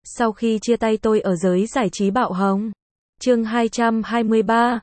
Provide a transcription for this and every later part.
Sau khi chia tay tôi ở giới giải trí bạo hồng. Chương 223,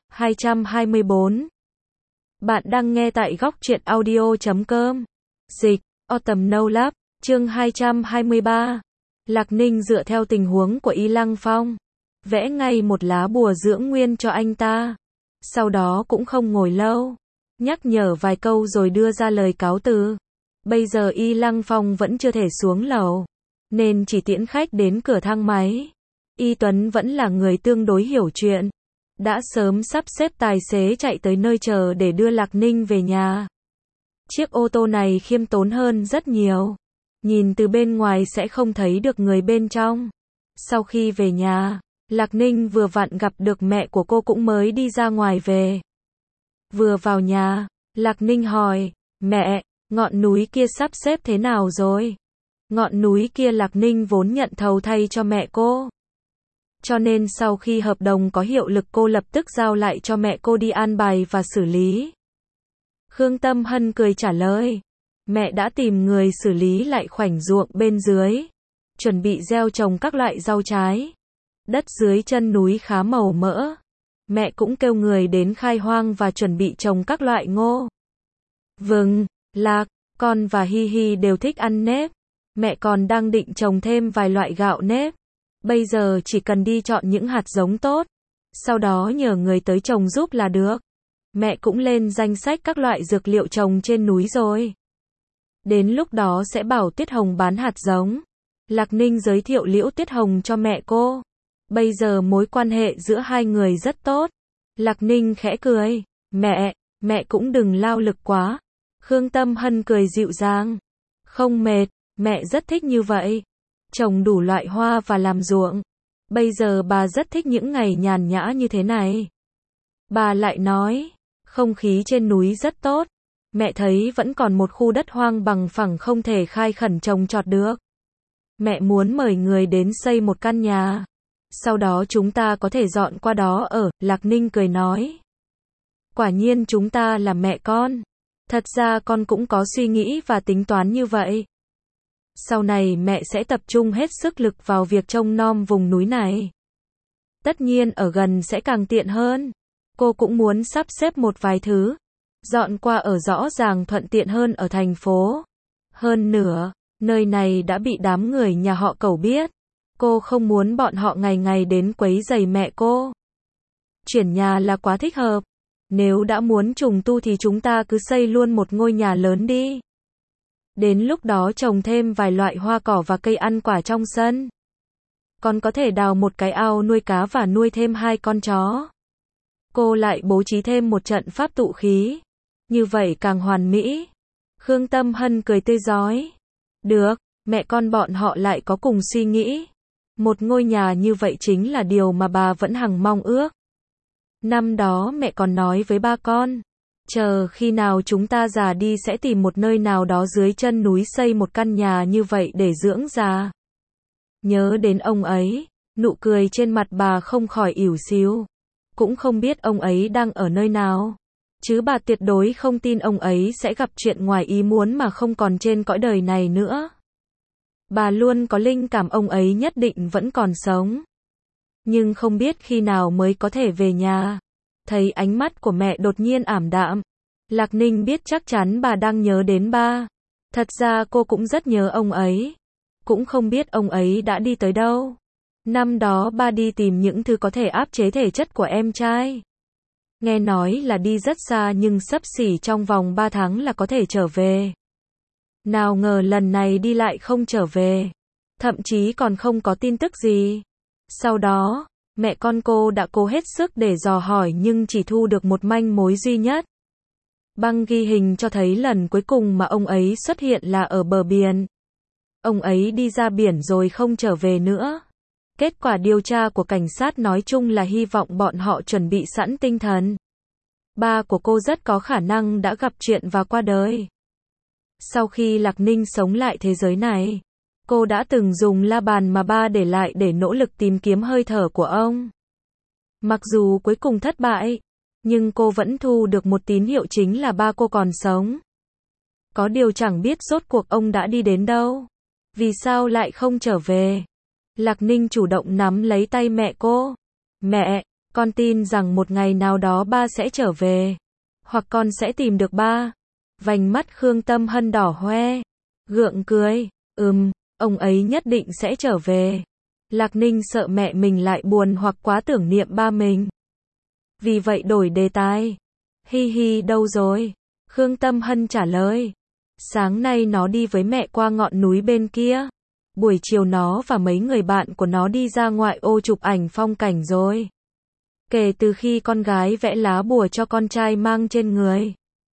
224. Bạn đang nghe tại góc truyện audio.com. Dịch, Autumn No Love, chương 223. Lạc Ninh dựa theo tình huống của Y Lăng Phong, vẽ ngay một lá bùa dưỡng nguyên cho anh ta. Sau đó cũng không ngồi lâu, nhắc nhở vài câu rồi đưa ra lời cáo từ. Bây giờ Y Lăng Phong vẫn chưa thể xuống lầu, nên chỉ tiễn khách đến cửa thang máy. Y Tuấn vẫn là người tương đối hiểu chuyện, đã sớm sắp xếp tài xế chạy tới nơi chờ để đưa Lạc Ninh về nhà. Chiếc ô tô này khiêm tốn hơn rất nhiều, nhìn từ bên ngoài sẽ không thấy được người bên trong. Sau khi về nhà, Lạc Ninh vừa vặn gặp được mẹ của cô cũng mới đi ra ngoài về. Vừa vào nhà, Lạc Ninh hỏi, mẹ, ngọn núi kia sắp xếp thế nào rồi? Ngọn núi kia Lạc Ninh vốn nhận thầu thay cho mẹ cô, cho nên sau khi hợp đồng có hiệu lực cô lập tức giao lại cho mẹ cô đi an bài và xử lý. Khương Tâm Hân cười trả lời, mẹ đã tìm người xử lý lại khoảnh ruộng bên dưới, chuẩn bị gieo trồng các loại rau trái. Đất dưới chân núi khá màu mỡ, mẹ cũng kêu người đến khai hoang và chuẩn bị trồng các loại ngô, vừng, lạc. Con và Hi Hi đều thích ăn nếp, mẹ còn đang định trồng thêm vài loại gạo nếp. Bây giờ chỉ cần đi chọn những hạt giống tốt, sau đó nhờ người tới trồng giúp là được. Mẹ cũng lên danh sách các loại dược liệu trồng trên núi rồi. Đến lúc đó sẽ bảo Tiết Hồng bán hạt giống. Lạc Ninh giới thiệu Liễu Tiết Hồng cho mẹ cô. Bây giờ mối quan hệ giữa hai người rất tốt. Lạc Ninh khẽ cười, mẹ cũng đừng lao lực quá. Khương Tâm Hân cười dịu dàng, không mệt, mẹ rất thích như vậy. Trồng đủ loại hoa và làm ruộng. Bây giờ bà rất thích những ngày nhàn nhã như thế này. Bà lại nói, không khí trên núi rất tốt. Mẹ thấy vẫn còn một khu đất hoang bằng phẳng không thể khai khẩn trồng trọt được. Mẹ muốn mời người đến xây một căn nhà. Sau đó chúng ta có thể dọn qua đó ở, Lạc Ninh cười nói. Quả nhiên chúng ta là mẹ con. Thật ra con cũng có suy nghĩ và tính toán như vậy. Sau này mẹ sẽ tập trung hết sức lực vào việc trông nom vùng núi này. Tất nhiên ở gần sẽ càng tiện hơn. Cô cũng muốn sắp xếp một vài thứ, dọn qua ở rõ ràng thuận tiện hơn ở thành phố. Hơn nữa, nơi này đã bị đám người nhà họ Cẩu biết. Cô không muốn bọn họ ngày ngày đến quấy rầy mẹ cô. Chuyển nhà là quá thích hợp. Nếu đã muốn trùng tu thì chúng ta cứ xây luôn một ngôi nhà lớn đi. Đến lúc đó trồng thêm vài loại hoa cỏ và cây ăn quả trong sân. Còn có thể đào một cái ao nuôi cá và nuôi thêm 2 con chó. Cô lại bố trí thêm một trận pháp tụ khí. Như vậy càng hoàn mỹ. Khương Tâm Hân cười tươi rói. Được, mẹ con bọn họ lại có cùng suy nghĩ. Một ngôi nhà như vậy chính là điều mà bà vẫn hằng mong ước. Năm đó mẹ còn nói với ba con, chờ khi nào chúng ta già đi sẽ tìm một nơi nào đó dưới chân núi xây một căn nhà như vậy để dưỡng già. Nhớ đến ông ấy, nụ cười trên mặt bà không khỏi ỉu xìu. Cũng không biết ông ấy đang ở nơi nào. Chứ bà tuyệt đối không tin ông ấy sẽ gặp chuyện ngoài ý muốn mà không còn trên cõi đời này nữa. Bà luôn có linh cảm ông ấy nhất định vẫn còn sống. Nhưng không biết khi nào mới có thể về nhà. Thấy ánh mắt của mẹ đột nhiên ảm đạm, Lạc Ninh biết chắc chắn bà đang nhớ đến ba. Thật ra cô cũng rất nhớ ông ấy. Cũng không biết ông ấy đã đi tới đâu. Năm đó ba đi tìm những thứ có thể áp chế thể chất của em trai. Nghe nói là đi rất xa nhưng xấp xỉ trong vòng 3 tháng là có thể trở về. Nào ngờ lần này đi lại không trở về. Thậm chí còn không có tin tức gì. Sau đó, mẹ con cô đã cố hết sức để dò hỏi nhưng chỉ thu được một manh mối duy nhất. Băng ghi hình cho thấy lần cuối cùng mà ông ấy xuất hiện là ở bờ biển. Ông ấy đi ra biển rồi không trở về nữa. Kết quả điều tra của cảnh sát nói chung là hy vọng bọn họ chuẩn bị sẵn tinh thần. Ba của cô rất có khả năng đã gặp chuyện và qua đời. Sau khi Lạc Ninh sống lại thế giới này, cô đã từng dùng la bàn mà ba để lại để nỗ lực tìm kiếm hơi thở của ông. Mặc dù cuối cùng thất bại, nhưng cô vẫn thu được một tín hiệu chính là ba cô còn sống. Có điều chẳng biết rốt cuộc ông đã đi đến đâu. Vì sao lại không trở về? Lạc Ninh chủ động nắm lấy tay mẹ cô. Mẹ, con tin rằng một ngày nào đó ba sẽ trở về. Hoặc con sẽ tìm được ba. Vành mắt Khương Tâm Hân đỏ hoe. Gượng cười. Ông ấy nhất định sẽ trở về. Lạc Ninh sợ mẹ mình lại buồn hoặc quá tưởng niệm ba mình. Vì vậy đổi đề tài. Hi hi đâu rồi? Khương Tâm Hân trả lời. Sáng nay nó đi với mẹ qua ngọn núi bên kia. Buổi chiều nó và mấy người bạn của nó đi ra ngoại ô chụp ảnh phong cảnh rồi. Kể từ khi con gái vẽ lá bùa cho con trai mang trên người,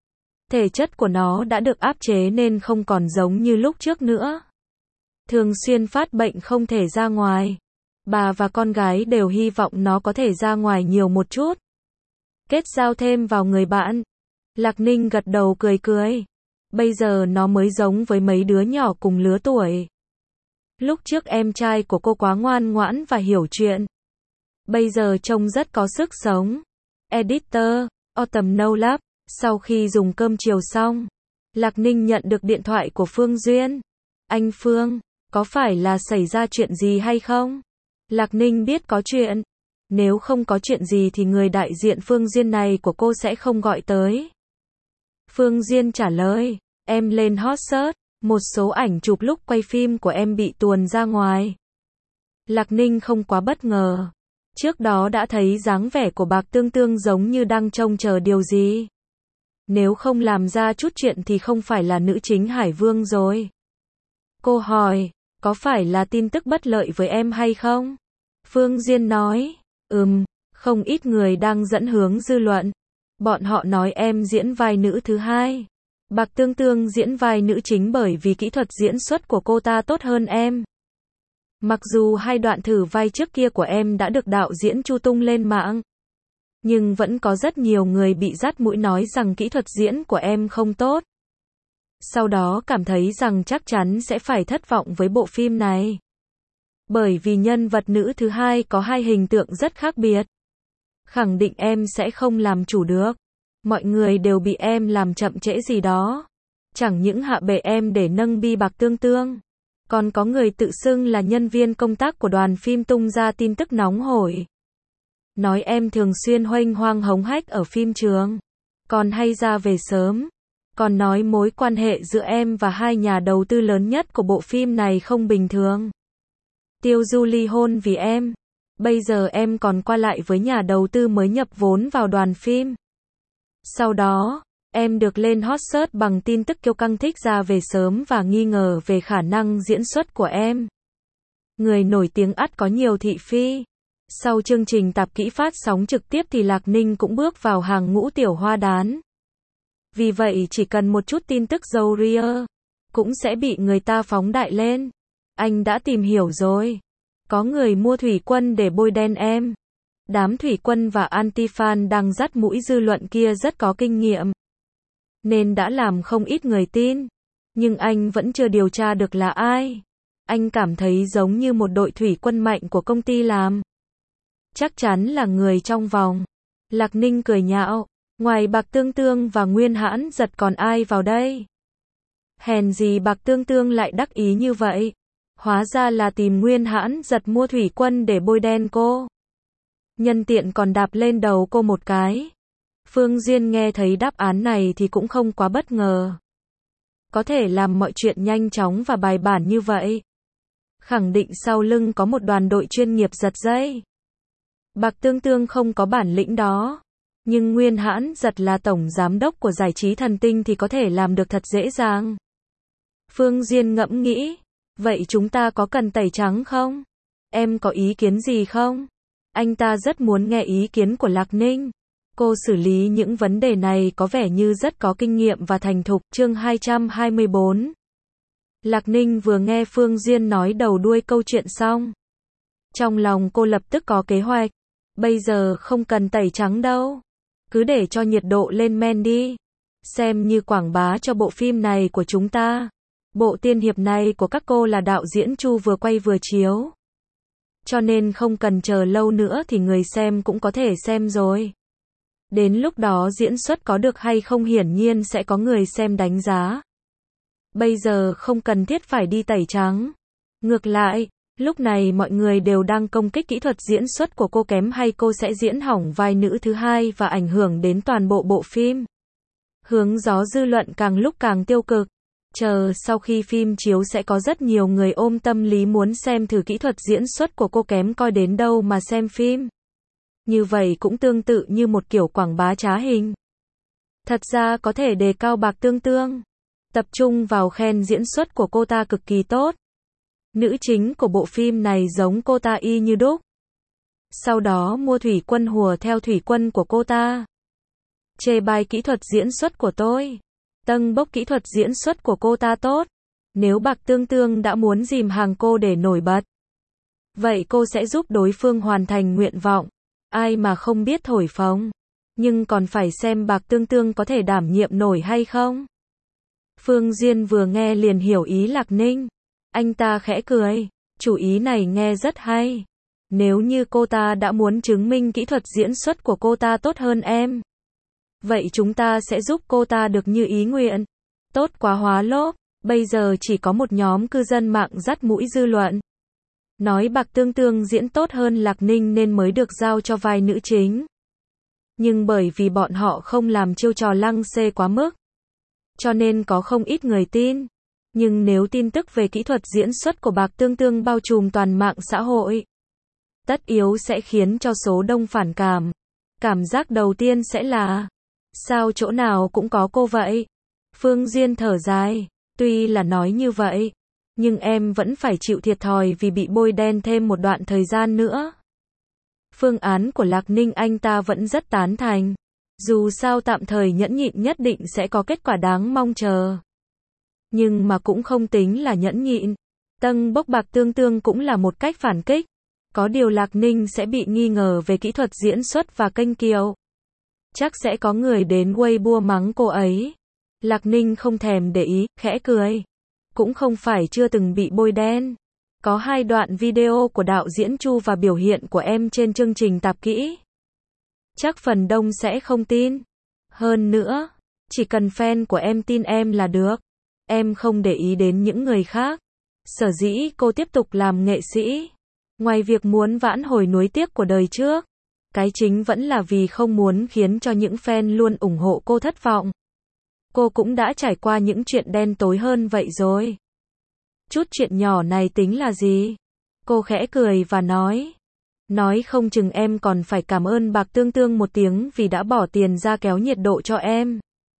thể chất của nó đã được áp chế nên không còn giống như lúc trước nữa. Thường xuyên phát bệnh không thể ra ngoài. Bà và con gái đều hy vọng nó có thể ra ngoài nhiều một chút. Kết giao thêm vào người bạn. Lạc Ninh gật đầu cười cười. Bây giờ nó mới giống với mấy đứa nhỏ cùng lứa tuổi. Lúc trước em trai của cô quá ngoan ngoãn và hiểu chuyện. Bây giờ trông rất có sức sống. Editor, Autumn No Lab. Sau khi dùng cơm chiều xong, Lạc Ninh nhận được điện thoại của Phương Duyên. Anh Phương, có phải là xảy ra chuyện gì hay không? Lạc Ninh biết có chuyện. Nếu không có chuyện gì thì người đại diện Phương Duyên này của cô sẽ không gọi tới. Phương Duyên trả lời, em lên hot search, một số ảnh chụp lúc quay phim của em bị tuồn ra ngoài. Lạc Ninh không quá bất ngờ. Trước đó đã thấy dáng vẻ của Bạc Tương Tương giống như đang trông chờ điều gì. Nếu không làm ra chút chuyện thì không phải là nữ chính Hải Vương rồi. Cô hỏi, có phải là tin tức bất lợi với em hay không? Phương Duyên nói, không ít người đang dẫn hướng dư luận. Bọn họ nói em diễn vai nữ thứ hai. Bạc Tương Tương diễn vai nữ chính bởi vì kỹ thuật diễn xuất của cô ta tốt hơn em. Mặc dù hai đoạn thử vai trước kia của em đã được đạo diễn Chu tung lên mạng, nhưng vẫn có rất nhiều người bị dắt mũi nói rằng kỹ thuật diễn của em không tốt. Sau đó cảm thấy rằng chắc chắn sẽ phải thất vọng với bộ phim này. Bởi vì nhân vật nữ thứ hai có hai hình tượng rất khác biệt. Khẳng định em sẽ không làm chủ được. Mọi người đều bị em làm chậm trễ gì đó. Chẳng những hạ bệ em để nâng bi Bạc Tương Tương. Còn có người tự xưng là nhân viên công tác của đoàn phim tung ra tin tức nóng hổi. Nói em thường xuyên huênh hoang hống hách ở phim trường. Còn hay ra về sớm. Còn nói mối quan hệ giữa em và hai nhà đầu tư lớn nhất của bộ phim này không bình thường. Tiêu Du ly hôn vì em. Bây giờ em còn qua lại với nhà đầu tư mới nhập vốn vào đoàn phim. Sau đó, em được lên hot search bằng tin tức Kiêu Căng thích ra về sớm và nghi ngờ về khả năng diễn xuất của em. Người nổi tiếng ắt có nhiều thị phi. Sau chương trình tạp kỹ phát sóng trực tiếp thì Lạc Ninh cũng bước vào hàng ngũ tiểu hoa đán. Vì vậy chỉ cần một chút tin tức dầu ria, cũng sẽ bị người ta phóng đại lên. Anh đã tìm hiểu rồi. Có người mua thủy quân để bôi đen em. Đám thủy quân và anti-fan đang dắt mũi dư luận kia rất có kinh nghiệm, nên đã làm không ít người tin. Nhưng anh vẫn chưa điều tra được là ai. Anh cảm thấy giống như một đội thủy quân mạnh của công ty làm. Chắc chắn là người trong vòng. Lạc Ninh cười nhạo. Ngoài Bạc Tương Tương và Nguyên Hãn Giật còn ai vào đây? Hèn gì Bạc Tương Tương lại đắc ý như vậy? Hóa ra là tìm Nguyên Hãn Giật mua thủy quân để bôi đen cô. Nhân tiện còn đạp lên đầu cô một cái. Phương Duyên nghe thấy đáp án này thì cũng không quá bất ngờ. Có thể làm mọi chuyện nhanh chóng và bài bản như vậy. Khẳng định sau lưng có một đoàn đội chuyên nghiệp giật dây. Bạc Tương Tương không có bản lĩnh đó. Nhưng Nguyên Hãn Giật là tổng giám đốc của giải trí thần tinh thì có thể làm được thật dễ dàng. Phương Duyên ngẫm nghĩ. Vậy chúng ta có cần tẩy trắng không? Em có ý kiến gì không? Anh ta rất muốn nghe ý kiến của Lạc Ninh. Cô xử lý những vấn đề này có vẻ như rất có kinh nghiệm và thành thục. Chương 224. Lạc Ninh vừa nghe Phương Duyên nói đầu đuôi câu chuyện xong. Trong lòng cô lập tức có kế hoạch. Bây giờ không cần tẩy trắng đâu. Cứ để cho nhiệt độ lên men đi. Xem như quảng bá cho bộ phim này của chúng ta. Bộ tiên hiệp này của các cô là đạo diễn Chu vừa quay vừa chiếu. Cho nên không cần chờ lâu nữa thì người xem cũng có thể xem rồi. Đến lúc đó diễn xuất có được hay không hiển nhiên sẽ có người xem đánh giá. Bây giờ không cần thiết phải đi tẩy trắng. Ngược lại, Lúc này mọi người đều đang công kích kỹ thuật diễn xuất của cô kém hay cô sẽ diễn hỏng vai nữ thứ hai và ảnh hưởng đến toàn bộ bộ phim. Hướng gió dư luận càng lúc càng tiêu cực. Sau khi phim chiếu sẽ có rất nhiều người ôm tâm lý muốn xem thử kỹ thuật diễn xuất của cô kém coi đến đâu mà xem phim. Như vậy cũng tương tự như một kiểu quảng bá trá hình. Thật ra có thể đề cao Bạc Tương Tương. Tập trung vào khen diễn xuất của cô ta cực kỳ tốt. Nữ chính của bộ phim này giống cô ta y như đúc. Sau đó mua thủy quân hùa theo thủy quân của cô ta. Chê bai kỹ thuật diễn xuất của tôi. Tâng bốc kỹ thuật diễn xuất của cô ta tốt. Nếu Bạc Tương Tương đã muốn dìm hàng cô để nổi bật, vậy cô sẽ giúp đối phương hoàn thành nguyện vọng. Ai mà không biết thổi phồng. Nhưng còn phải xem Bạc Tương Tương có thể đảm nhiệm nổi hay không. Phương Duyên vừa nghe liền hiểu ý Lạc Ninh. Anh ta khẽ cười. Chủ ý này nghe rất hay. Nếu như cô ta đã muốn chứng minh kỹ thuật diễn xuất của cô ta tốt hơn em, vậy chúng ta sẽ giúp cô ta được như ý nguyện. Tốt quá hóa lốp. Bây giờ chỉ có một nhóm cư dân mạng dắt mũi dư luận. Nói Bạc Tương Tương diễn tốt hơn Lạc Ninh nên mới được giao cho vai nữ chính. Nhưng bởi vì bọn họ không làm chiêu trò lăng xê quá mức, cho nên có không ít người tin. Nhưng nếu tin tức về kỹ thuật diễn xuất của Bạc Tương Tương bao trùm toàn mạng xã hội, tất yếu sẽ khiến cho số đông phản cảm. Cảm giác đầu tiên sẽ là, sao chỗ nào cũng có cô vậy? Phương Duyên thở dài, tuy là nói như vậy, nhưng em vẫn phải chịu thiệt thòi vì bị bôi đen thêm một đoạn thời gian nữa. Phương án của Lạc Ninh anh ta vẫn rất tán thành. Dù sao tạm thời nhẫn nhịn nhất định sẽ có kết quả đáng mong chờ. Nhưng mà cũng không tính là nhẫn nhịn. Tâng bốc Bạc Tương Tương cũng là một cách phản kích. Có điều Lạc Ninh sẽ bị nghi ngờ về kỹ thuật diễn xuất và kênh kiều. Chắc sẽ có người đến Weibo mắng cô ấy. Lạc Ninh không thèm để ý, khẽ cười. Cũng không phải chưa từng bị bôi đen. Có 2 đoạn video của đạo diễn Chu và biểu hiện của em trên chương trình Tạp Kỹ. Chắc phần đông sẽ không tin. Hơn nữa, chỉ cần fan của em tin em là được. Em không để ý đến những người khác. Sở dĩ cô tiếp tục làm nghệ sĩ, ngoài việc muốn vãn hồi nuối tiếc của đời trước, cái chính vẫn là vì không muốn khiến cho những fan luôn ủng hộ cô thất vọng. Cô cũng đã trải qua những chuyện đen tối hơn vậy rồi. Chút chuyện nhỏ này tính là gì? Cô khẽ cười và nói. Nói không chừng em còn phải cảm ơn Bạc Tương Tương một tiếng vì đã bỏ tiền ra kéo nhiệt độ cho em.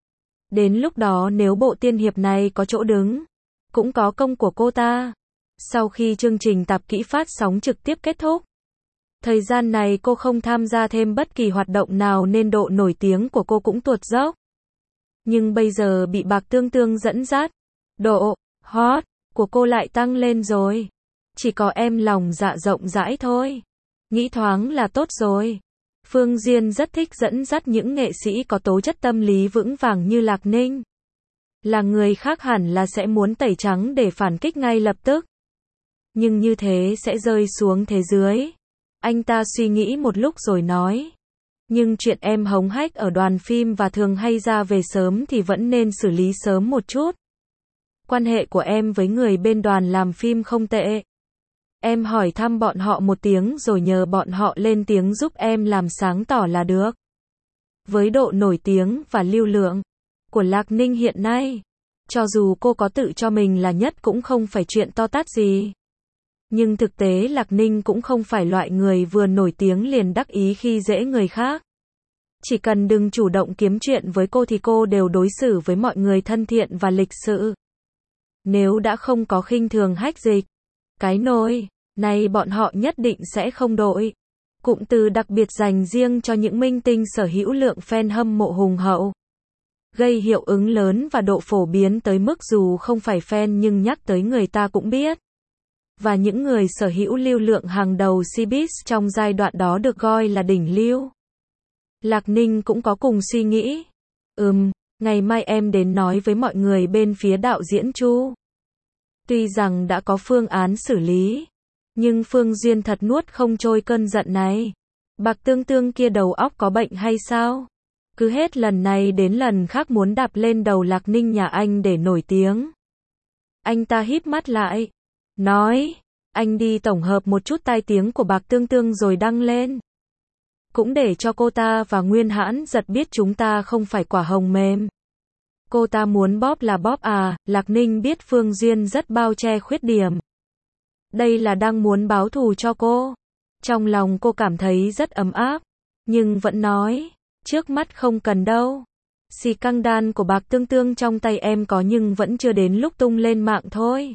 Đến lúc đó nếu bộ tiên hiệp này có chỗ đứng, cũng có công của cô ta. Sau khi chương trình Tạp Kỹ phát sóng trực tiếp kết thúc, thời gian này cô không tham gia thêm bất kỳ hoạt động nào nên độ nổi tiếng của cô cũng tuột dốc. Nhưng bây giờ bị Bạc Tương Tương dẫn dắt, độ hot của cô lại tăng lên rồi. Chỉ có em lòng dạ rộng rãi thôi. Nghĩ thoáng là tốt rồi. Phương Duyên rất thích dẫn dắt những nghệ sĩ có tố chất tâm lý vững vàng như Lạc Ninh. Là người khác hẳn là sẽ muốn tẩy trắng để phản kích ngay lập tức. Nhưng như thế sẽ rơi xuống thế dưới. Anh ta suy nghĩ một lúc rồi nói. Nhưng chuyện em hống hách ở đoàn phim và thường hay ra về sớm thì vẫn nên xử lý sớm một chút. Quan hệ của em với người bên đoàn làm phim không tệ. Em hỏi thăm bọn họ một tiếng rồi nhờ bọn họ lên tiếng giúp em làm sáng tỏ là được. Với độ nổi tiếng và lưu lượng của Lạc Ninh hiện nay, cho dù cô có tự cho mình là nhất cũng không phải chuyện to tát gì. Nhưng thực tế Lạc Ninh cũng không phải loại người vừa nổi tiếng liền đắc ý khi dễ người khác. Chỉ cần đừng chủ động kiếm chuyện với cô thì cô đều đối xử với mọi người thân thiện và lịch sự. Nếu đã không có khinh thường hách dịch, cái nồi này bọn họ nhất định sẽ không đổi. Cụm từ đặc biệt dành riêng cho những minh tinh sở hữu lượng fan hâm mộ hùng hậu, gây hiệu ứng lớn và độ phổ biến tới mức dù không phải fan nhưng nhắc tới người ta cũng biết. Và những người sở hữu lưu lượng hàng đầu showbiz trong giai đoạn đó được gọi là đỉnh lưu. Lạc Ninh cũng có cùng suy nghĩ. Ngày mai em đến nói với mọi người bên phía đạo diễn Chu. Tuy rằng đã có phương án xử lý, nhưng Phương Duyên thật nuốt không trôi cơn giận này. Bạc Tương Tương kia đầu óc có bệnh hay sao? Cứ hết lần này đến lần khác muốn đạp lên đầu Lạc Ninh nhà anh để nổi tiếng. Anh ta híp mắt lại, nói, anh đi tổng hợp một chút tai tiếng của Bạc Tương Tương rồi đăng lên. Cũng để cho cô ta và Nguyên Hãn Giật biết chúng ta không phải quả hồng mềm. Cô ta muốn bóp là bóp à, Lạc Ninh biết Phương Duyên rất bao che khuyết điểm. Đây là đang muốn báo thù cho cô. Trong lòng cô cảm thấy rất ấm áp, nhưng vẫn nói, trước mắt không cần đâu. Xì căng đan của Bạc Tương Tương trong tay em có nhưng vẫn chưa đến lúc tung lên mạng thôi.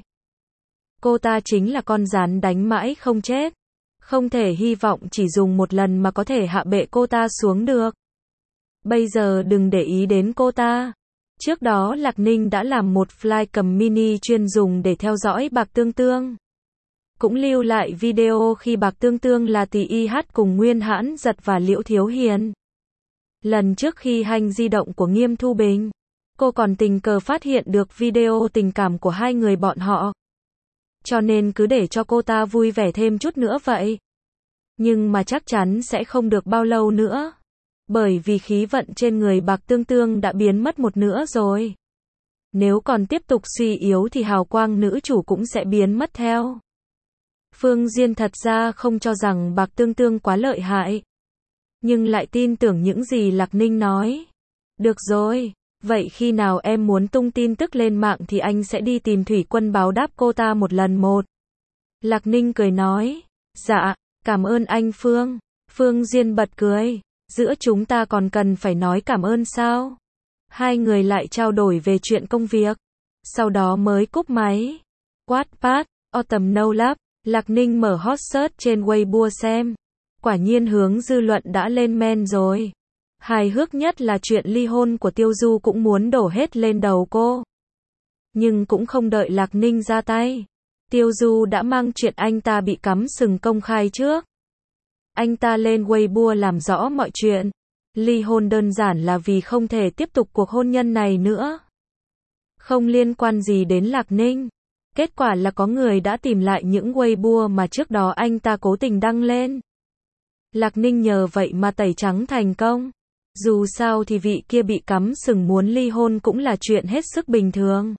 Cô ta chính là con rắn đánh mãi không chết. Không thể hy vọng chỉ dùng một lần mà có thể hạ bệ cô ta xuống được. Bây giờ đừng để ý đến cô ta. Trước đó Lạc Ninh đã làm một flycam mini chuyên dùng để theo dõi Bạc Tương Tương. Cũng lưu lại video khi Bạc Tương Tương là tỷ y hát cùng Nguyên Hãn Giật và Liễu Thiếu Hiền. Lần trước khi hack di động của Nghiêm Thu Bình, cô còn tình cờ phát hiện được video tình cảm của hai người bọn họ. Cho nên cứ để cho cô ta vui vẻ thêm chút nữa vậy. Nhưng mà chắc chắn sẽ không được bao lâu nữa. Bởi vì khí vận trên người Bạc Tương Tương đã biến mất một nửa rồi. Nếu còn tiếp tục suy yếu thì hào quang nữ chủ cũng sẽ biến mất theo. Phương Duyên thật ra không cho rằng Bạc Tương Tương quá lợi hại. Nhưng lại tin tưởng những gì Lạc Ninh nói. Được rồi, vậy khi nào em muốn tung tin tức lên mạng thì anh sẽ đi tìm Thủy Quân báo đáp cô ta một lần một. Lạc Ninh cười nói, dạ, cảm ơn anh Phương. Phương Duyên bật cười, giữa chúng ta còn cần phải nói cảm ơn sao? Hai người lại trao đổi về chuyện công việc. Sau đó mới cúp máy. Wattpad, Autumn No Love, Lạc Ninh mở hot search trên Weibo xem. Quả nhiên hướng dư luận đã lên men rồi. Hài hước nhất là chuyện ly hôn của Tiêu Du cũng muốn đổ hết lên đầu cô. Nhưng cũng không đợi Lạc Ninh ra tay. Tiêu Du đã mang chuyện anh ta bị cắm sừng công khai trước. Anh ta lên Weibo làm rõ mọi chuyện. Ly hôn đơn giản là vì không thể tiếp tục cuộc hôn nhân này nữa. Không liên quan gì đến Lạc Ninh. Kết quả là có người đã tìm lại những Weibo mà trước đó anh ta cố tình đăng lên. Lạc Ninh nhờ vậy mà tẩy trắng thành công. Dù sao thì vị kia bị cắm sừng muốn ly hôn cũng là chuyện hết sức bình thường.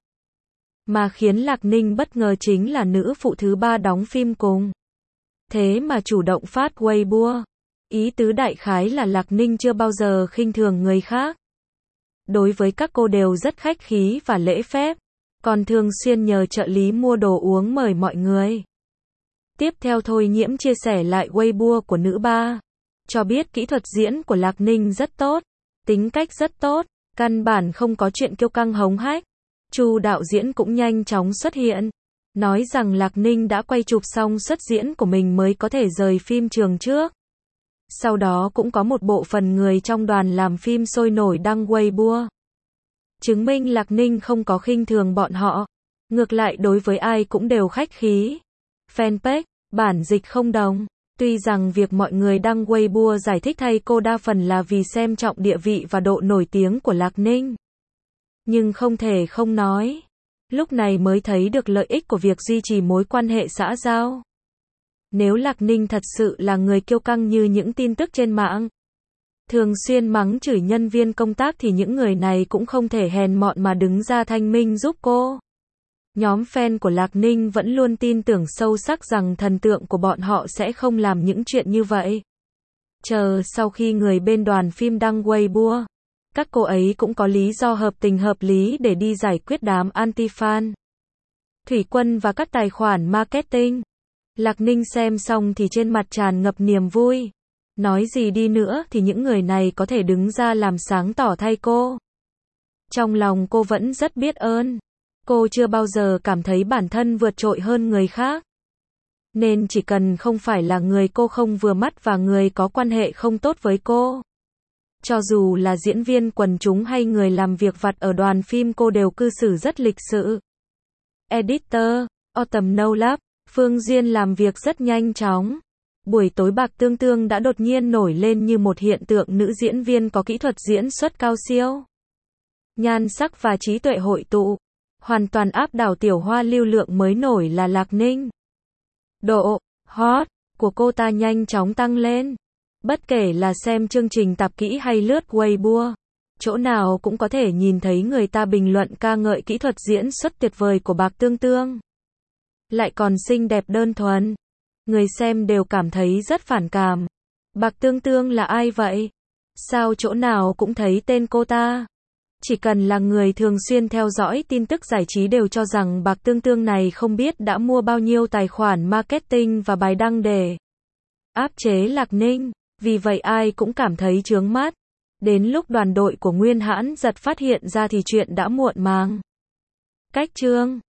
Mà khiến Lạc Ninh bất ngờ chính là nữ phụ thứ 3 đóng phim cùng. Thế mà chủ động phát Weibo. Ý tứ đại khái là Lạc Ninh chưa bao giờ khinh thường người khác. Đối với các cô đều rất khách khí và lễ phép. Còn thường xuyên nhờ trợ lý mua đồ uống mời mọi người. Tiếp theo Thôi Nhiễm chia sẻ lại Weibo của nữ ba. Cho biết kỹ thuật diễn của Lạc Ninh rất tốt. Tính cách rất tốt. Căn bản không có chuyện kiêu căng hống hách. Chu đạo diễn cũng nhanh chóng xuất hiện. Nói rằng Lạc Ninh đã quay chụp xong suất diễn của mình mới có thể rời phim trường trước. Sau đó cũng có một bộ phận người trong đoàn làm phim sôi nổi đăng Weibo. Chứng minh Lạc Ninh không có khinh thường bọn họ. Ngược lại đối với ai cũng đều khách khí. Fanpage, bản dịch không đồng. Tuy rằng việc mọi người đăng Weibo giải thích thay cô đa phần là vì xem trọng địa vị và độ nổi tiếng của Lạc Ninh. Nhưng không thể không nói. Lúc này mới thấy được lợi ích của việc duy trì mối quan hệ xã giao. Nếu Lạc Ninh thật sự là người kiêu căng như những tin tức trên mạng, thường xuyên mắng chửi nhân viên công tác thì những người này cũng không thể hèn mọn mà đứng ra thanh minh giúp cô. Nhóm fan của Lạc Ninh vẫn luôn tin tưởng sâu sắc rằng thần tượng của bọn họ sẽ không làm những chuyện như vậy. Chờ sau khi người bên đoàn phim đăng Weibo, các cô ấy cũng có lý do hợp tình hợp lý để đi giải quyết đám anti-fan. Thủy Quân và các tài khoản marketing. Lạc Ninh xem xong thì trên mặt tràn ngập niềm vui. Nói gì đi nữa thì những người này có thể đứng ra làm sáng tỏ thay cô. Trong lòng cô vẫn rất biết ơn. Cô chưa bao giờ cảm thấy bản thân vượt trội hơn người khác. Nên chỉ cần không phải là người cô không vừa mắt và người có quan hệ không tốt với cô. Cho dù là diễn viên quần chúng hay người làm việc vặt ở đoàn phim cô đều cư xử rất lịch sự. Editor, Autumn No Love, Phương Duyên làm việc rất nhanh chóng. Buổi tối Bạc Tương Tương đã đột nhiên nổi lên như một hiện tượng nữ diễn viên có kỹ thuật diễn xuất cao siêu. Nhan sắc và trí tuệ hội tụ. Hoàn toàn áp đảo tiểu hoa lưu lượng mới nổi là Lạc Ninh. Độ hot của cô ta nhanh chóng tăng lên. Bất kể là xem chương trình tạp kỹ hay lướt Weibo, chỗ nào cũng có thể nhìn thấy người ta bình luận ca ngợi kỹ thuật diễn xuất tuyệt vời của Bạc Tương Tương. lại còn xinh đẹp đơn thuần. Người xem đều cảm thấy rất phản cảm. Bạc Tương Tương là ai vậy? Sao chỗ nào cũng thấy tên cô ta? Chỉ cần là người thường xuyên theo dõi tin tức giải trí đều cho rằng Bạc Tương Tương này không biết đã mua bao nhiêu tài khoản marketing và bài đăng để áp chế Lạc Ninh. Vì vậy ai cũng cảm thấy chướng mắt. Đến lúc đoàn đội của Nguyên Hãn Giật phát hiện ra thì chuyện đã muộn màng. Cách chương